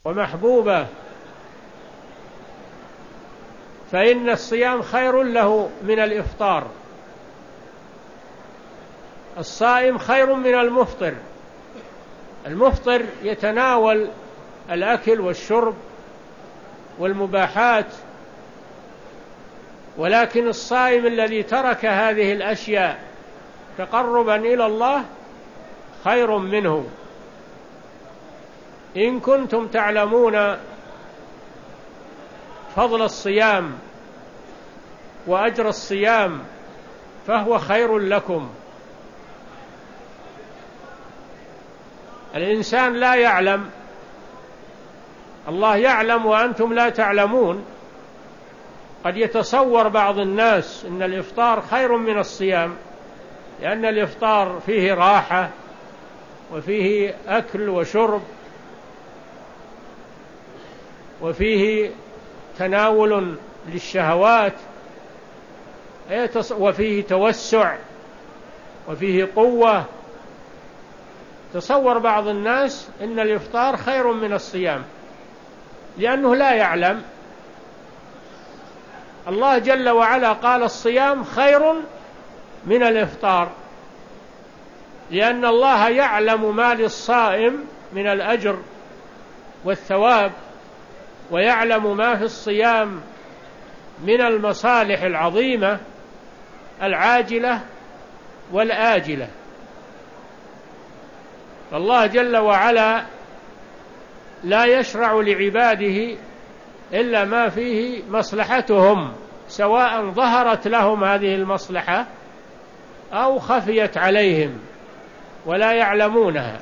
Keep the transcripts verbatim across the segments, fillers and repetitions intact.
ومحبوبة، فإن الصيام خير له من الإفطار. الصائم خير من المفطر. المفطر يتناول الأكل والشرب والمباحات، ولكن الصائم الذي ترك هذه الأشياء تقربا إلى الله خير منه. إن كنتم تعلمون فضل الصيام وأجر الصيام فهو خير لكم. الإنسان لا يعلم، الله يعلم وأنتم لا تعلمون. قد يتصور بعض الناس أن الإفطار خير من الصيام، لأن الإفطار فيه راحة وفيه أكل وشرب وفيه تناول للشهوات وفيه توسع وفيه قوة. تصور بعض الناس أن الإفطار خير من الصيام لأنه لا يعلم. الله جل وعلا قال الصيام خير من الإفطار، لأن الله يعلم ما للصائم من الأجر والثواب، ويعلم ما في الصيام من المصالح العظيمة العاجلة والآجلة. فالله جل وعلا لا يشرع لعباده إلا ما فيه مصلحتهم، سواء ظهرت لهم هذه المصلحة أو خفيت عليهم ولا يعلمونها.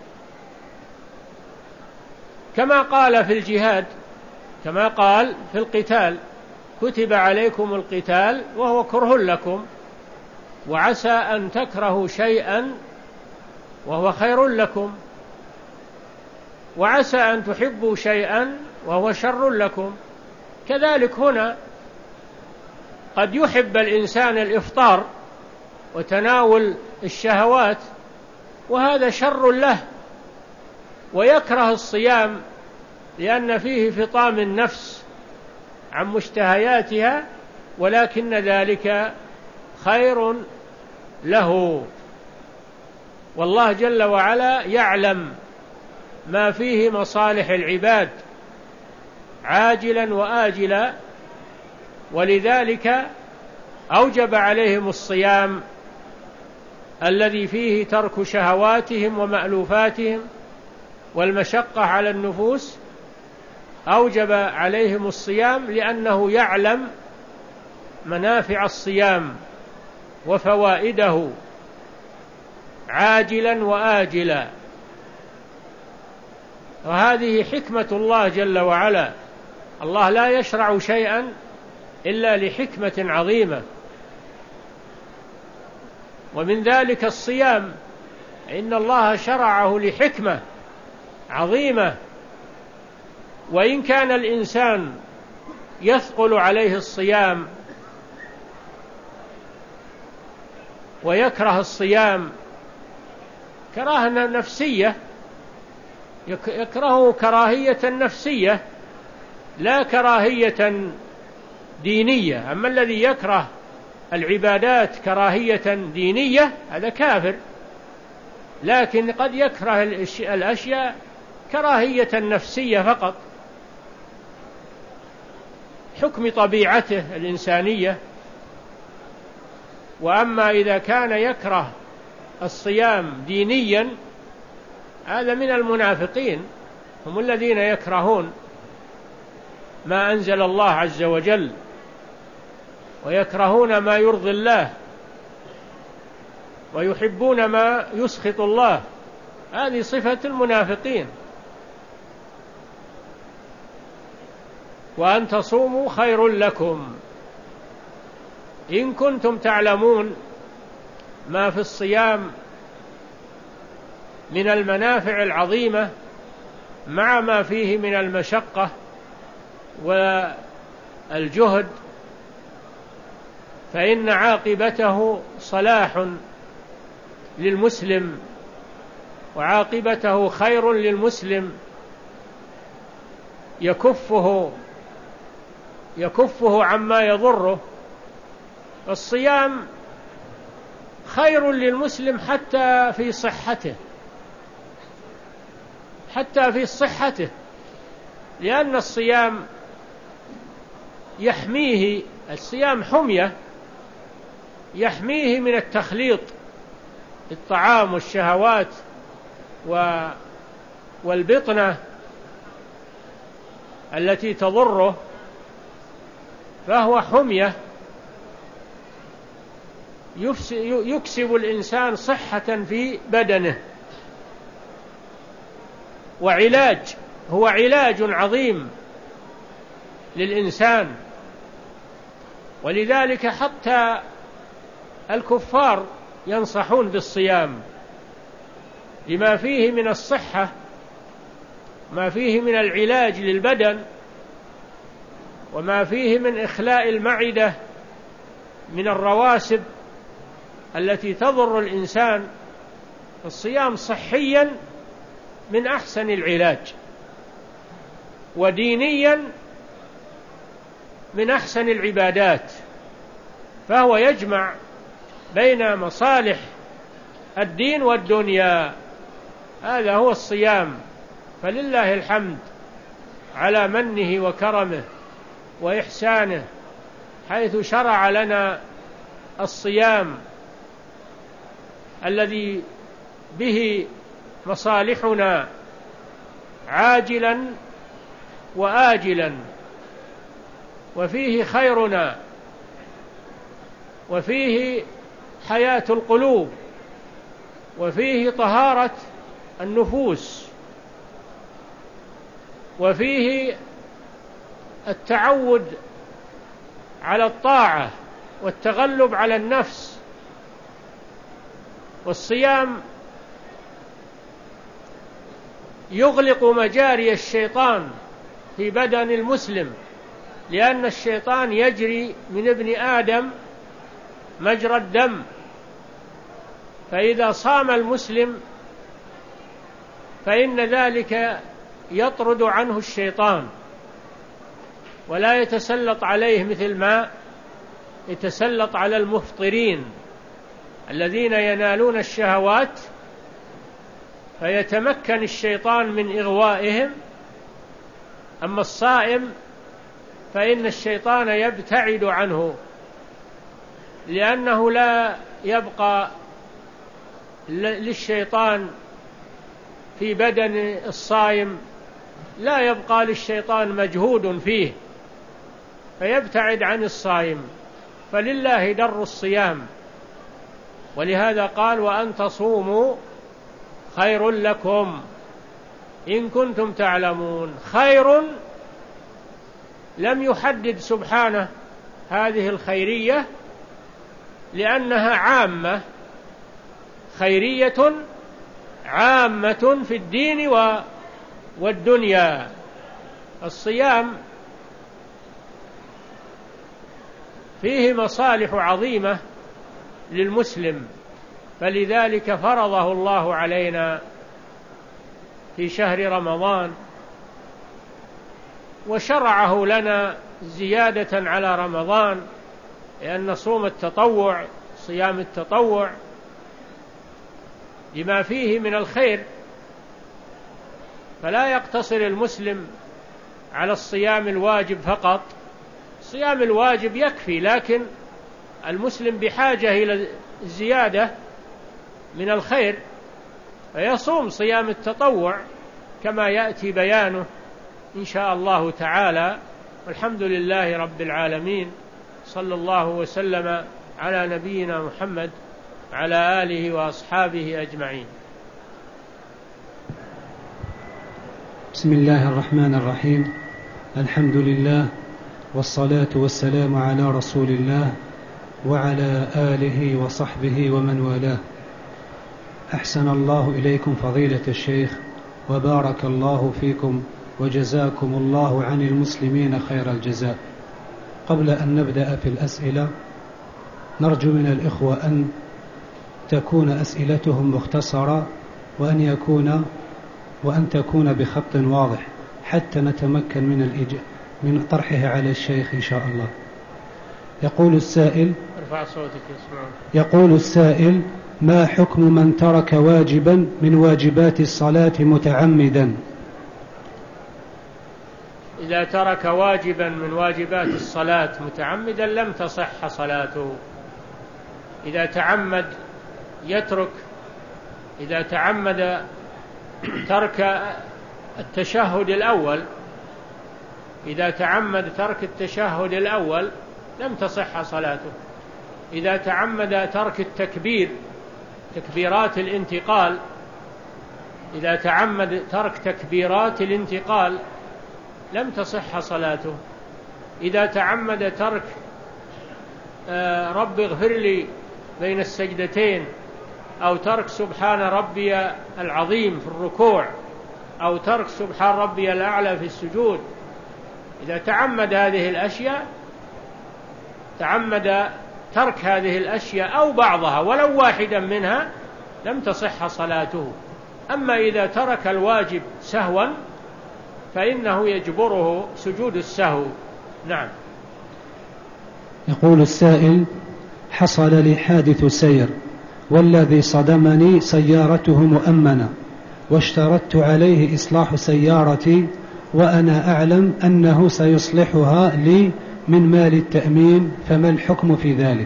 كما قال في الجهاد، كما قال في القتال: كتب عليكم القتال وهو كره لكم، وعسى أن تكرهوا شيئا وهو خير لكم، وعسى أن تحبوا شيئا وهو شر لكم. كذلك هنا قد يحب الإنسان الإفطار وتناول الشهوات وهذا شر له، ويكره الصيام لأن فيه فطام النفس عن مشتهياتها، ولكن ذلك خير له. والله جل وعلا يعلم ما فيه مصالح العباد عاجلا وآجلا، ولذلك أوجب عليهم الصيام الذي فيه ترك شهواتهم ومألوفاتهم والمشقة على النفوس. أوجب عليهم الصيام لأنه يعلم منافع الصيام وفوائده عاجلا وآجلا، وهذه حكمة الله جل وعلا. الله لا يشرع شيئا إلا لحكمة عظيمة، ومن ذلك الصيام، إن الله شرعه لحكمة عظيمة. وإن كان الإنسان يثقل عليه الصيام ويكره الصيام كراهة نفسية، يكرهه كراهية نفسية لا كراهية دينية. أما الذي يكره العبادات كراهية دينية هذا كافر، لكن قد يكره الأشياء كراهية نفسية فقط، حكم طبيعته الإنسانية. وأما إذا كان يكره الصيام دينيا هذا من المنافقين، هم الذين يكرهون ما أنزل الله عز وجل ويكرهون ما يرضي الله ويحبون ما يسخط الله. هذه صفة المنافقين. وأن تصوموا خير لكم إن كنتم تعلمون ما في الصيام من المنافع العظيمة مع ما فيه من المشقة والجهد، فإن عاقبته صلاح للمسلم وعاقبته خير للمسلم. يكفه يكفه عما يضره. الصيام خير للمسلم حتى في صحته، حتى في صحته، لأن الصيام يحميه، الصيام حمية يحميه من التخليط الطعام والشهوات والبطنة التي تضره، فهو حمية يكسب الإنسان صحة في بدنه، وعلاج، هو علاج عظيم للإنسان. ولذلك حتى الكفار ينصحون بالصيام لما فيه من الصحة، ما فيه من العلاج للبدن، وما فيه من إخلاء المعدة من الرواسب التي تضر الإنسان. الصيام صحيا من أحسن العلاج، ودينيا من أحسن العبادات، فهو يجمع بين مصالح الدين والدنيا. هذا هو الصيام، فلله الحمد على منه وكرمه وإحسانه، حيث شرع لنا الصيام الذي به مصالحنا عاجلا وآجلا، وفيه خيرنا، وفيه حياة القلوب، وفيه طهارة النفوس، وفيه التعود على الطاعة والتغلب على النفس. والصيام يغلق مجاري الشيطان في بدن المسلم، لأن الشيطان يجري من ابن آدم مجرى الدم، فإذا صام المسلم فإن ذلك يطرد عنه الشيطان، ولا يتسلط عليه مثل ما يتسلط على المفطرين الذين ينالون الشهوات، فيتمكن الشيطان من إغوائهم. أما الصائم فإن الشيطان يبتعد عنه، لأنه لا يبقى للشيطان في بدن الصائم، لا يبقى للشيطان مجهود فيه، فيبتعد عن الصائم. فلله در الصيام، ولهذا قال: وأن تصوموا خير لكم إن كنتم تعلمون. خير، لم يحدد سبحانه هذه الخيرية لأنها عامة، خيرية عامة في الدين والدنيا. الصيام فيه مصالح عظيمة للمسلم، فلذلك فرضه الله علينا في شهر رمضان، وشرعه لنا زيادة على رمضان، لأن صوم التطوع، صيام التطوع، لما فيه من الخير، فلا يقتصر المسلم على الصيام الواجب فقط. الصيام الواجب يكفي، لكن المسلم بحاجة إلى الزيادة من الخير، فيصوم صيام التطوع كما يأتي بيانه إن شاء الله تعالى. والحمد لله رب العالمين، صلى الله وسلم على نبينا محمد على آله وأصحابه أجمعين. بسم الله الرحمن الرحيم. الحمد لله، والصلاة والسلام على رسول الله وعلى آله وصحبه ومن والاه. أحسن الله إليكم فضيلة الشيخ، وبارك الله فيكم، وجزاكم الله عن المسلمين خير الجزاء. قبل أن نبدأ في الأسئلة، نرجو من الإخوة أن تكون أسئلتهم مختصرة، وأن يكون وأن تكون بخط واضح، حتى نتمكن من الإج... من طرحه على الشيخ إن شاء الله. يقول السائل ارفع صوتك يسمعون. يقول السائل: ما حكم من ترك واجبا من واجبات الصلاة متعمدا؟ إذا ترك واجبا من واجبات الصلاة متعمدا لم تصح صلاته. إذا تعمد يترك إذا تعمد ترك التشهد الأول إذا تعمد ترك التشهد الأول لم تصح صلاته. إذا تعمد ترك التكبير تكبيرات الانتقال إذا تعمد ترك تكبيرات الانتقال لم تصح صلاته. إذا تعمد ترك آه رب اغفر لي بين السجدتين، أو ترك سبحان ربي العظيم في الركوع، أو ترك سبحان ربي الأعلى في السجود، إذا تعمد هذه الأشياء تعمد ترك هذه الأشياء أو بعضها ولو واحدا منها لم تصح صلاته. أما إذا ترك الواجب سهوا فإنه يجبره سجود السهو. نعم. يقول السائل: حصل لي حادث سير والذي صدمني سيارته مؤمنة، واشترطت عليه إصلاح سيارتي وأنا أعلم أنه سيصلحها لي من مال التأمين، فما الحكم في ذلك؟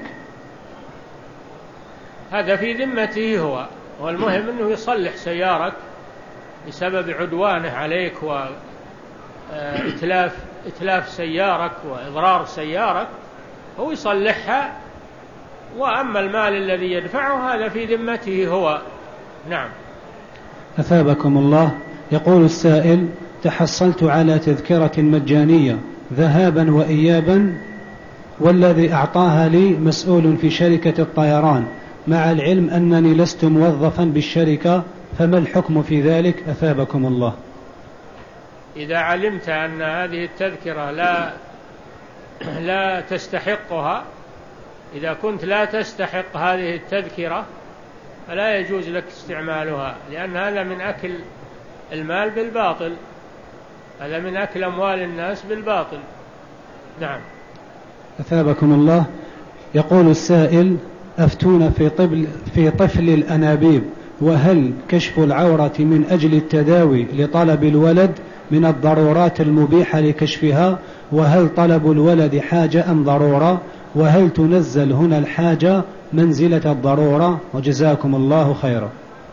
هذا في ذمته هو، والمهم أنه يصلح سيارك بسبب عدوانه عليك وإتلاف إتلاف سيارك وإضرار سيارك، هو يصلحها، وأما المال الذي يدفعه هذا في ذمته هو. نعم. أثابكم الله. يقول السائل: تحصلت على تذكرة مجانية ذهابا وإيابا، والذي أعطاها لي مسؤول في شركة الطيران، مع العلم أنني لست موظفا بالشركة، فما الحكم في ذلك؟ أثابكم الله. إذا علمت أن هذه التذكرة لا لا تستحقها، إذا كنت لا تستحق هذه التذكرة فلا يجوز لك استعمالها، لأن هذا من أكل المال بالباطل، هذا من أكل أموال الناس بالباطل. نعم. أثابكم الله. يقول السائل: أفتون في طفل, في طفل الأنابيب، وهل كشف العورة من أجل التداوي لطلب الولد من الضرورات المبيحة لكشفها، وهل طلب الولد حاجة أم ضرورة، وهل تنزل هنا الحاجة منزلة الضرورة؟ وجزاكم الله خيرا.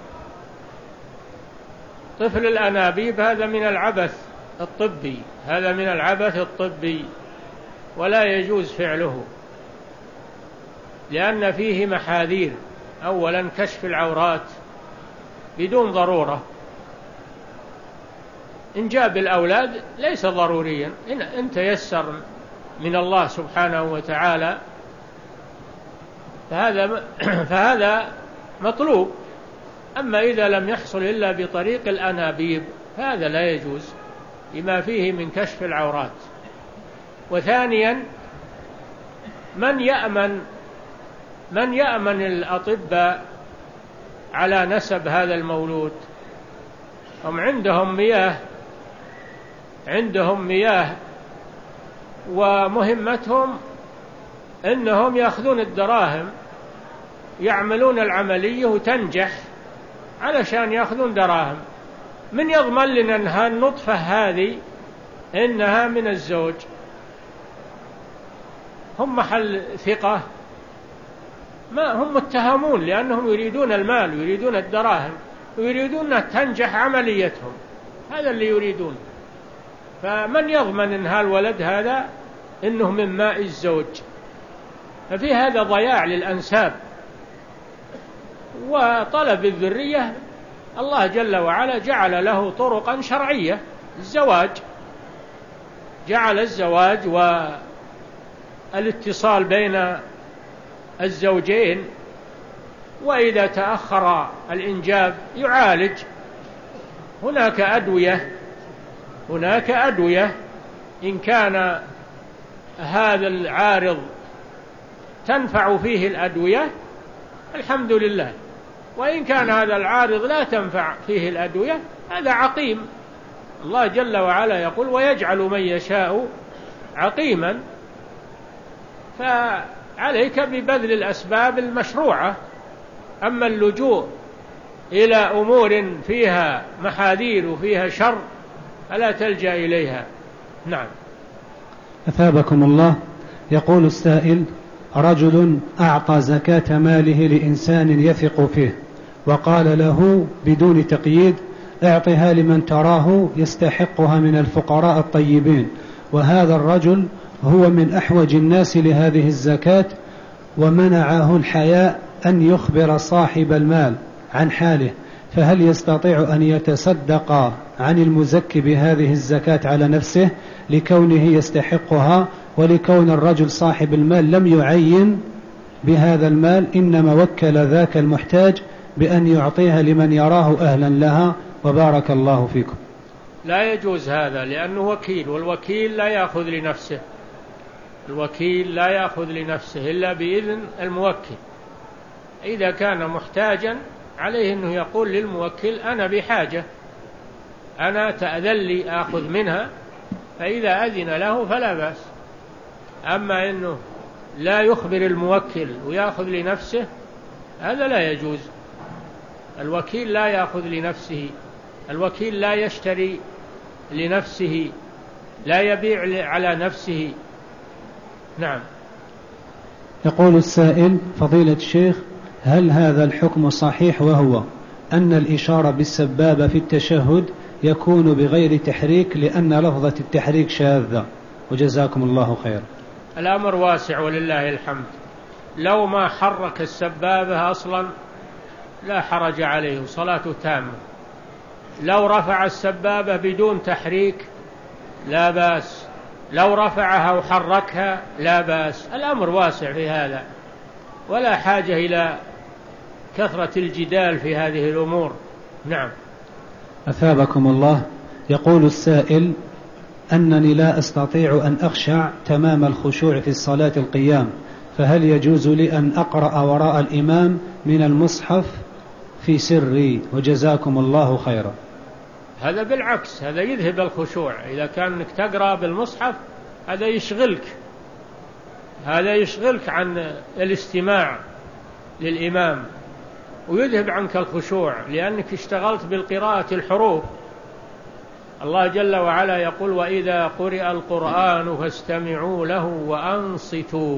طفل الأنابيب هذا من العبث الطبي، هذا من العبث الطبي ولا يجوز فعله، لأن فيه محاذير. أولا كشف العورات بدون ضرورة، إنجاب الأولاد ليس ضروريا، إن تيسر من الله سبحانه وتعالى فهذا فهذا مطلوب. أما إذا لم يحصل إلا بطريق الأنابيب هذا لا يجوز لما فيه من كشف العورات. وثانيا من يأمن من يأمن الأطباء على نسب هذا المولود؟ هم عندهم مياه عندهم مياه ومهمتهم أنهم يأخذون الدراهم، يعملون العملية وتنجح علشان يأخذون دراهم. من يضمن لنا أنها النطفة هذه إنها من الزوج؟ هم محل ثقة؟ ما هم متهمون لأنهم يريدون المال ويريدون الدراهم ويريدون أن تنجح عمليتهم، هذا اللي يريدون. فمن يضمن أن هالولد هذا إنه من ماء الزوج؟ ففي هذا ضياع للأنساب وطلب الذرية. الله جل وعلا جعل له طرقا شرعية، الزواج، جعل الزواج والاتصال بين الزوجين، وإذا تأخر الإنجاب يعالج. هناك أدوية هناك أدوية إن كان هذا العارض تنفع فيه الأدوية الحمد لله، وإن كان هذا العارض لا تنفع فيه الأدوية هذا عقيم الله جل وعلا يقول ويجعل من يشاء عقيما، فعليك ببذل الأسباب المشروعة. أما اللجوء إلى أمور فيها محاذير وفيها شر فلا تلجأ إليها. نعم. أثابكم الله. يقول السائل: رجل أعطى زكاة ماله لإنسان يثق فيه وقال له بدون تقييد: اعطها لمن تراه يستحقها من الفقراء الطيبين، وهذا الرجل هو من أحوج الناس لهذه الزكاة، ومنعه الحياء أن يخبر صاحب المال عن حاله، فهل يستطيع أن يتصدق عن المزكي بهذه الزكاة على نفسه لكونه يستحقها، ولكون الرجل صاحب المال لم يعين بهذا المال إنما وكل ذاك المحتاج بأن يعطيها لمن يراه أهلا لها؟ وبارك الله فيكم. لا يجوز هذا، لأنه وكيل، والوكيل لا يأخذ لنفسه، الوكيل لا يأخذ لنفسه إلا بإذن الموكل. إذا كان محتاجا عليه أنه يقول للموكل: أنا بحاجة، أنا تأذن لي آخذ منها، فإذا أذن له فلا بأس. أما أنه لا يخبر الموكل ويأخذ لنفسه هذا لا يجوز. الوكيل لا يأخذ لنفسه، الوكيل لا يشتري لنفسه، لا يبيع على نفسه. نعم. يقول السائل: فضيلة الشيخ، هل هذا الحكم صحيح، وهو أن الإشارة بالسبابة في التشهد يكون بغير تحريك لأن لفظة التحريك شاذة؟ وجزاكم الله خير. الأمر واسع ولله الحمد. لو ما حرك السبابة أصلا لا حرج عليه، صلاته تامة. لو رفع السبابة بدون تحريك لا بأس، لو رفعها وحركها لا بأس. الأمر واسع في هذا، ولا حاجة إلى كثرة الجدال في هذه الأمور. نعم. أثابكم الله. يقول السائل: أنني لا أستطيع أن أخشع تمام الخشوع في الصلاة القيام، فهل يجوز لي أن أقرأ وراء الإمام من المصحف في سري؟ وجزاكم الله خيرا. هذا بالعكس، هذا يذهب الخشوع. إذا كان انك تقرأ بالمصحف هذا يشغلك، هذا يشغلك عن الاستماع للإمام ويذهب عنك الخشوع، لأنك اشتغلت بالقراءة الحروف. الله جل وعلا يقول: وإذا قرئ القرآن فاستمعوا له وأنصتوا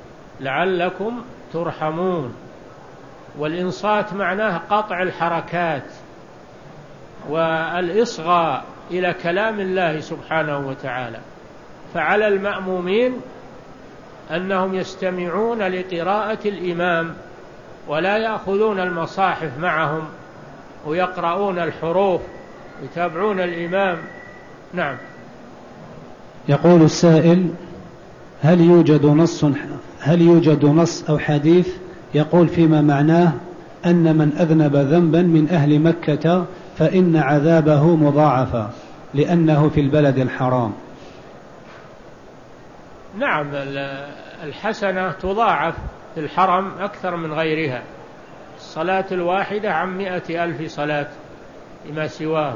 لعلكم ترحمون. والإنصات معناه قطع الحركات والإصغاء إلى كلام الله سبحانه وتعالى. فعلى المأمومين أنهم يستمعون لقراءة الإمام ولا يأخذون المصاحف معهم ويقرؤون الحروف يتابعون الإمام. نعم. يقول السائل: هل يوجد نص هل يوجد نص أو حديث يقول فيما معناه أن من أذنب ذنبا من أهل مكة فإن عذابه مضاعفا لأنه في البلد الحرام؟ نعم، الحسنة تضاعف في الحرم أكثر من غيرها. الصلاة الواحدة عن مئة ألف صلاة لما سواه.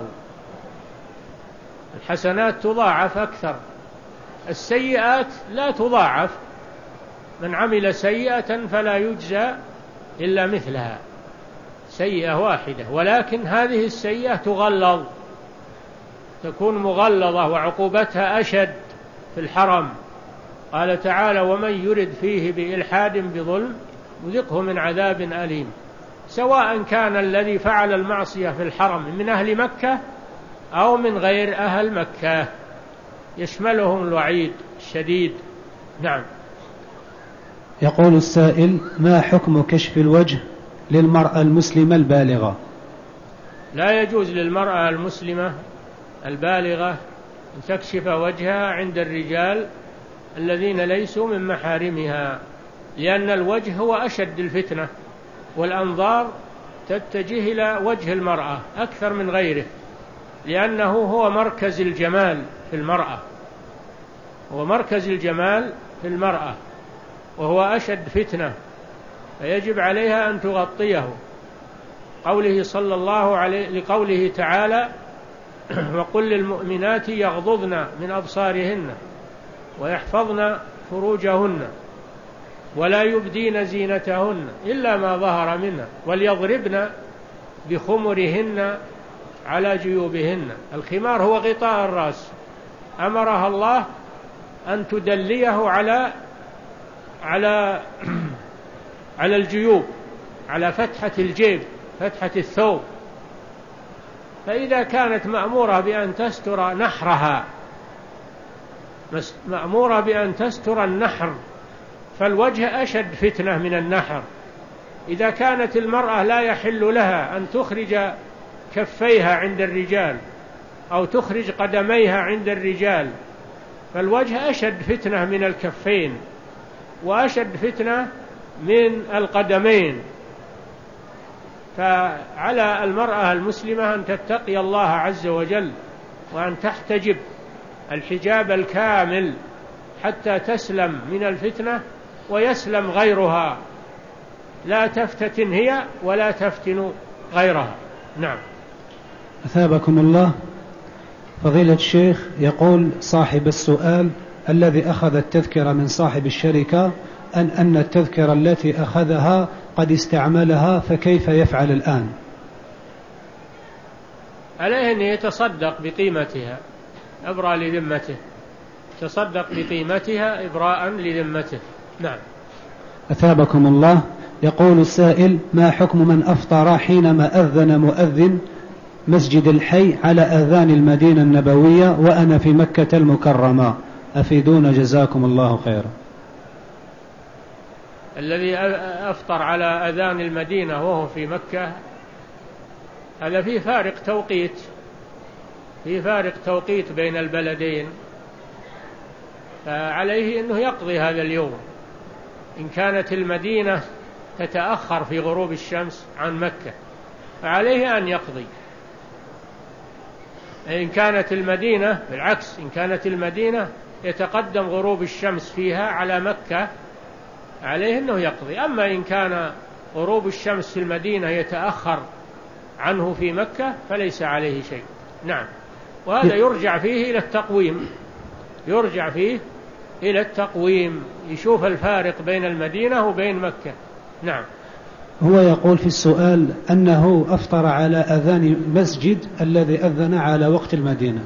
الحسنات تضاعف أكثر، السيئات لا تضاعف. من عمل سيئة فلا يجزى إلا مثلها، سيئة واحدة، ولكن هذه السيئة تغلظ، تكون مغلظة وعقوبتها أشد في الحرم. قال تعالى: ومن يرد فيه بإلحاد بظلم نذقه من عذاب أليم. سواء كان الذي فعل المعصية في الحرم من أهل مكة أو من غير أهل مكة، يشملهم الوعيد الشديد. نعم. يقول السائل: ما حكم كشف الوجه للمرأة المسلمة البالغة؟ لا يجوز للمرأة المسلمة البالغة أن تكشف وجهها عند الرجال الذين ليسوا من محارمها، لأن الوجه هو أشد الفتنة، والأنظار تتجه إلى وجه المرأة أكثر من غيره، لأنه هو مركز الجمال في المرأة، هو مركز الجمال في المرأة، وهو أشد فتنة، فيجب عليها أن تغطيه. قوله صلى الله عليه لقوله تعالى: وقل للمؤمنات يغضضن من أبصارهن ويحفظن فروجهن ولا يبدين زينتهن إلا ما ظهر منها وليضربن بخمرهن على جيوبهن. الخمار هو غطاء الرأس، أمرها الله أن تدليه على على على الجيوب، على فتحة الجيب، فتحة الثوب. فإذا كانت مأمورة بأن تستر نحرها، مأمورة بأن تستر النحر، فالوجه أشد فتنة من النحر. إذا كانت المرأة لا يحل لها أن تخرج كفيها عند الرجال أو تخرج قدميها عند الرجال، فالوجه أشد فتنة من الكفين وأشد فتنة من القدمين. فعلى المرأة المسلمة أن تتقي الله عز وجل وأن تحتجب الحجاب الكامل حتى تسلم من الفتنة ويسلم غيرها، لا تفتتن هي ولا تفتن غيرها. نعم. أثابكم الله. فضيلة الشيخ، يقول صاحب السؤال الذي أخذ التذكرة من صاحب الشركة أن أن التذكرة التي أخذها قد استعملها، فكيف يفعل الآن؟ عليه أن يتصدق بقيمتها إبراء لذمته، تصدق بقيمتها إبراء لذمته. نعم. أثابكم الله. يقول السائل: ما حكم من أفطر حينما أذن مؤذن مسجد الحي على أذان المدينة النبوية وأنا في مكة المكرمة؟ أفيدونا جزاكم الله خيرا. الذي أفطر على أذان المدينة وهو في مكة هذا فيه فارق توقيت، فيه فارق توقيت بين البلدين، فعليه أنه يقضي هذا اليوم. إن كانت المدينة تتأخر في غروب الشمس عن مكة فعليه أن يقضي. إن كانت المدينة بالعكس، إن كانت المدينة يتقدم غروب الشمس فيها على مكة عليه أنه يقضي. أما إن كان غروب الشمس في المدينة يتأخر عنه في مكة فليس عليه شيء. نعم. وهذا يرجع فيه إلى التقويم، يرجع فيه إلى التقويم، يشوف الفارق بين المدينة وبين مكة. نعم. هو يقول في السؤال أنه أفطر على أذان المسجد الذي أذن على وقت المدينة.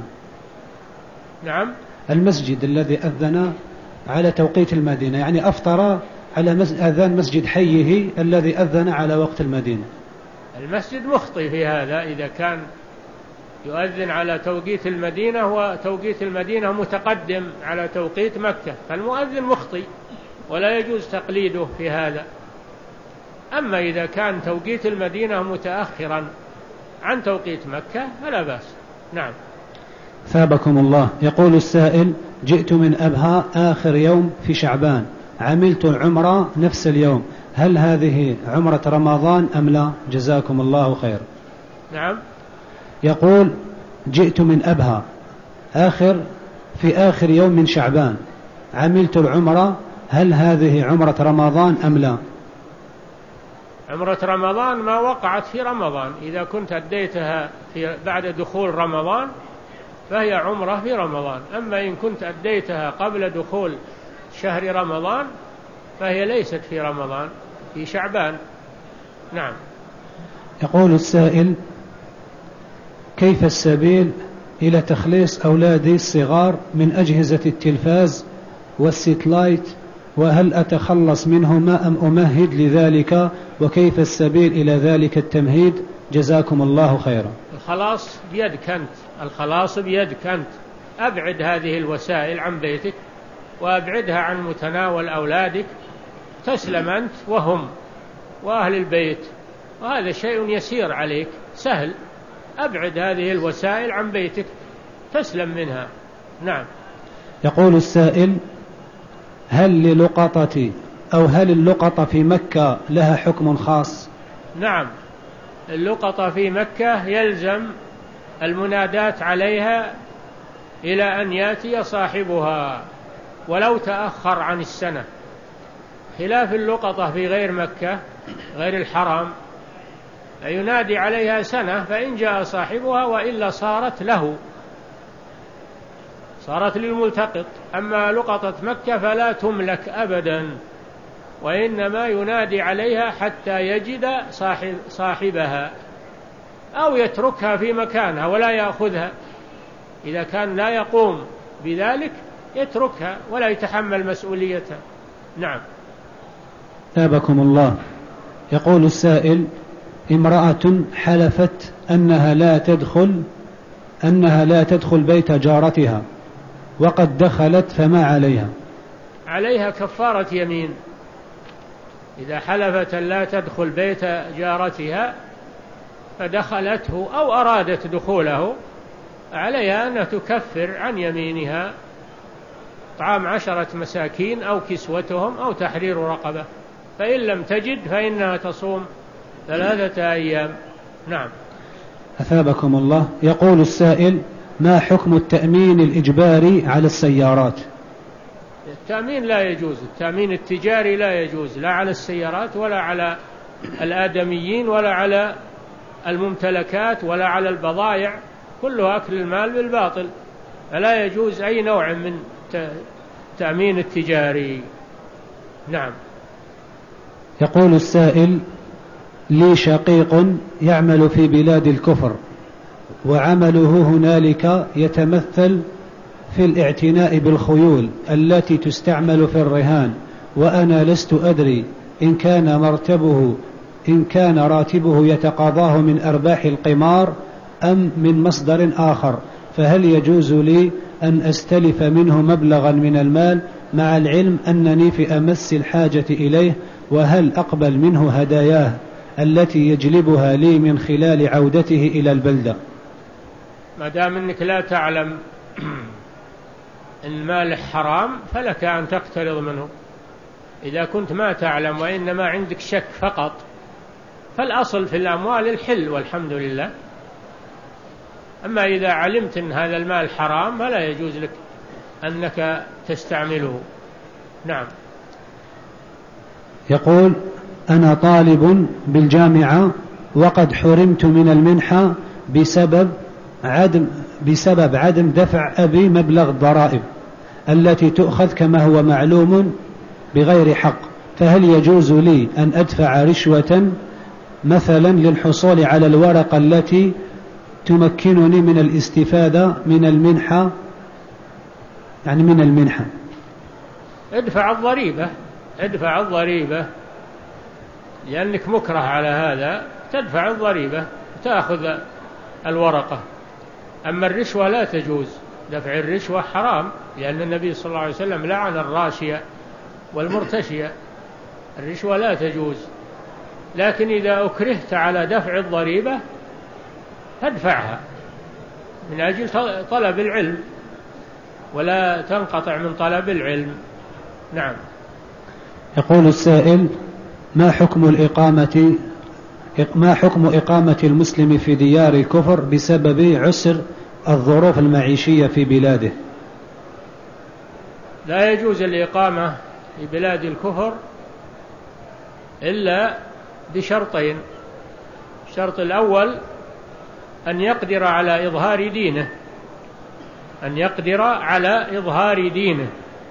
نعم. المسجد الذي أذن على توقيت المدينة، يعني أفطر على أذان مسجد حيه الذي أذن على وقت المدينة. المسجد مخطئ في هذا إذا كان يؤذن على توقيت المدينة وتوقيت المدينة متقدم على توقيت مكة، فالمؤذن مخطئ ولا يجوز تقليده في هذا. أما إذا كان توقيت المدينة متأخرا عن توقيت مكة فلا بأس. نعم. ثابكم الله. يقول السائل: جئت من أبها آخر يوم في شعبان، عملت عمرة نفس اليوم، هل هذه عمرة رمضان أم لا؟ جزاكم الله خير. نعم. يقول: جئت من أبها آخر في آخر يوم من شعبان، عملت العمرة، هل هذه عمرة رمضان أم لا؟ عمرة رمضان ما وقعت في رمضان، إذا كنت أديتها في بعد دخول رمضان فهي عمرة في رمضان. أما إن كنت أديتها قبل دخول شهر رمضان فهي ليست في رمضان، في شعبان. نعم. يقول السائل: كيف السبيل إلى تخليص أولادي الصغار من أجهزة التلفاز والسيتلايت، وهل أتخلص منهما أم أمهد لذلك، وكيف السبيل إلى ذلك التمهيد؟ جزاكم الله خيرا. الخلاص بيدك أنت، الخلاص بيدك أنت. أبعد هذه الوسائل عن بيتك وأبعدها عن متناول أولادك، تسلم أنت وهم وأهل البيت، وهذا شيء يسير عليك سهل. أبعد هذه الوسائل عن بيتك تسلم منها. نعم. يقول السائل: هل للقطة أو هل اللقطة في مكة لها حكم خاص؟ نعم. اللقطة في مكة يلزم المنادات عليها إلى أن يأتي صاحبها ولو تأخر عن السنة، خلاف اللقطة في غير مكة غير الحرام فينادي عليها سنة، فإن جاء صاحبها وإلا صارت له، صارت للملتقط. أما لقطة مكة فلا تملك أبدا، وإنما ينادي عليها حتى يجد صاحب صاحبها أو يتركها في مكانها ولا يأخذها. إذا كان لا يقوم بذلك يتركها ولا يتحمل مسؤوليتها. نعم. ثابكم الله. يقول السائل: امرأة حلفت أنها لا تدخل أنها لا تدخل بيت جارتها وقد دخلت، فما عليها؟ عليها كفارة يمين. إذا حلفت أن لا تدخل بيت جارتها فدخلته أو أرادت دخوله، عليها أن تكفر عن يمينها طعام عشرة مساكين أو كسوتهم أو تحرير رقبة، فإن لم تجد فإنها تصوم ثلاثة أيام. نعم. أثابكم الله. يقول السائل: ما حكم التأمين الإجباري على السيارات؟ التأمين لا يجوز، التأمين التجاري لا يجوز، لا على السيارات ولا على الآدميين ولا على الممتلكات ولا على البضائع، كله أكل المال بالباطل، فلا يجوز أي نوع من التأمين التجاري. نعم. يقول السائل: لي شقيق يعمل في بلاد الكفر، وعمله هنالك يتمثل في الاعتناء بالخيول التي تستعمل في الرهان، وأنا لست أدري إن كان مرتبه إن كان راتبه يتقاضاه من أرباح القمار أم من مصدر آخر، فهل يجوز لي أن أستلف منه مبلغا من المال مع العلم أنني في أمس الحاجة إليه؟ وهل أقبل منه هداياه التي يجلبها لي من خلال عودته إلى البلدة؟ ما دام أنك لا تعلم إن ماله حرام فلك أن تقترض منه. إذا كنت ما تعلم وإنما عندك شك فقط، فالأصل في الأموال الحل والحمد لله. أما إذا علمت أن هذا المال حرام فلا يجوز لك أنك تستعمله. نعم. يقول: أنا طالب بالجامعة وقد حرمت من المنحة بسبب عدم بسبب عدم دفع أبي مبلغ الضرائب التي تؤخذ كما هو معلوم بغير حق، فهل يجوز لي أن أدفع رشوة مثلا للحصول على الورقة التي تمكنني من الاستفادة من المنحة يعني من المنحة؟ ادفع الضريبة، ادفع الضريبة لأنك مكره على هذا، تدفع الضريبة وتأخذ الورقة. أما الرشوة لا تجوز، دفع الرشوة حرام، لأن النبي صلى الله عليه وسلم لعن الراشية والمرتشية. الرشوة لا تجوز، لكن إذا أكرهت على دفع الضريبة فادفعها من أجل طلب العلم، ولا تنقطع من طلب العلم. نعم. يقول السائل: ما حكم الإقامة ما حكم إقامة المسلم في ديار الكفر بسبب عسر الظروف المعيشية في بلاده؟ لا يجوز الإقامة في بلاد الكفر إلا بشرطين. الشرط الأول أن يقدر على إظهار دينه، أن يقدر على إظهار دينه.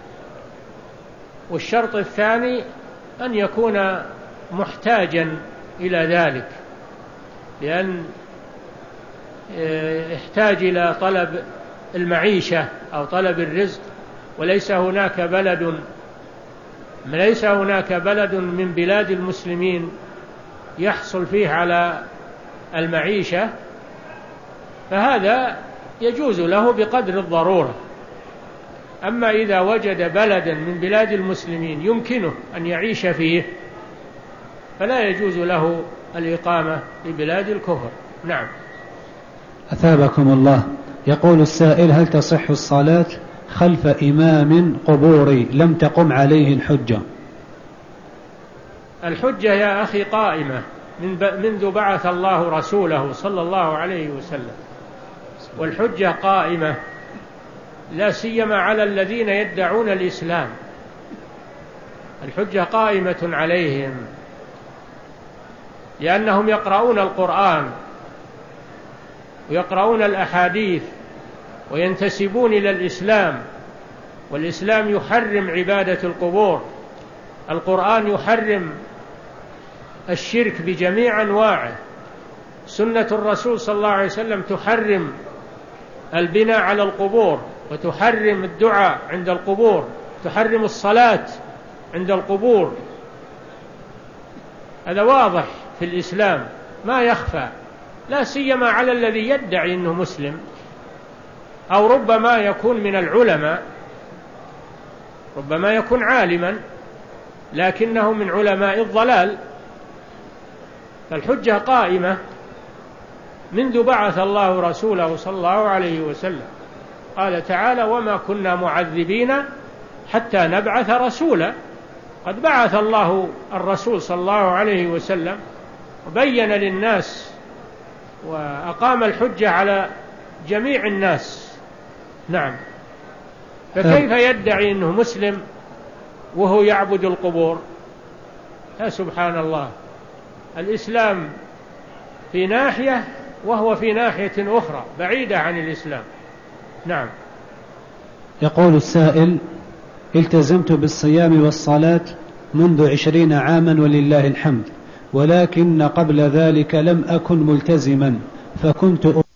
والشرط الثاني أن يكون محتاجا إلى ذلك، لأن يحتاج إلى طلب المعيشة أو طلب الرزق، وليس هناك بلد ليس هناك بلد من بلاد المسلمين يحصل فيه على المعيشة، فهذا يجوز له بقدر الضرورة. أما إذا وجد بلدا من بلاد المسلمين يمكنه أن يعيش فيه فلا يجوز له الإقامة في بلاد الكفر. نعم. أثابكم الله. يقول السائل: هل تصح الصلاة خلف إمام قبوري لم تقم عليه الحجة؟ الحجة يا أخي قائمة منذ بعث الله رسوله صلى الله عليه وسلم، والحجة قائمة لا سيما على الذين يدعون الإسلام، الحجة قائمة عليهم. لأنهم يقرؤون القرآن ويقرؤون الأحاديث وينتسبون إلى الإسلام، والإسلام يحرم عبادة القبور، القرآن يحرم الشرك بجميع أنواعه، سنة الرسول صلى الله عليه وسلم تحرم البناء على القبور، وتحرم الدعاء عند القبور، تحرم الصلاة عند القبور. هذا واضح في الإسلام ما يخفى، لا سيما على الذي يدعي أنه مسلم، أو ربما يكون من العلماء، ربما يكون عالما لكنه من علماء الضلال. فالحجة قائمة منذ بعث الله رسوله صلى الله عليه وسلم. قال تعالى: وما كنا معذبين حتى نبعث رسولا. قد بعث الله الرسول صلى الله عليه وسلم وبين للناس وأقام الحجة على جميع الناس. نعم. فكيف يدعي أنه مسلم وهو يعبد القبور؟ يا سبحان الله، الإسلام في ناحية وهو في ناحية أخرى بعيدة عن الإسلام. نعم. يقول السائل: التزمت بالصيام والصلاة منذ عشرين عاما ولله الحمد، ولكن قبل ذلك لم أكن ملتزما، فكنت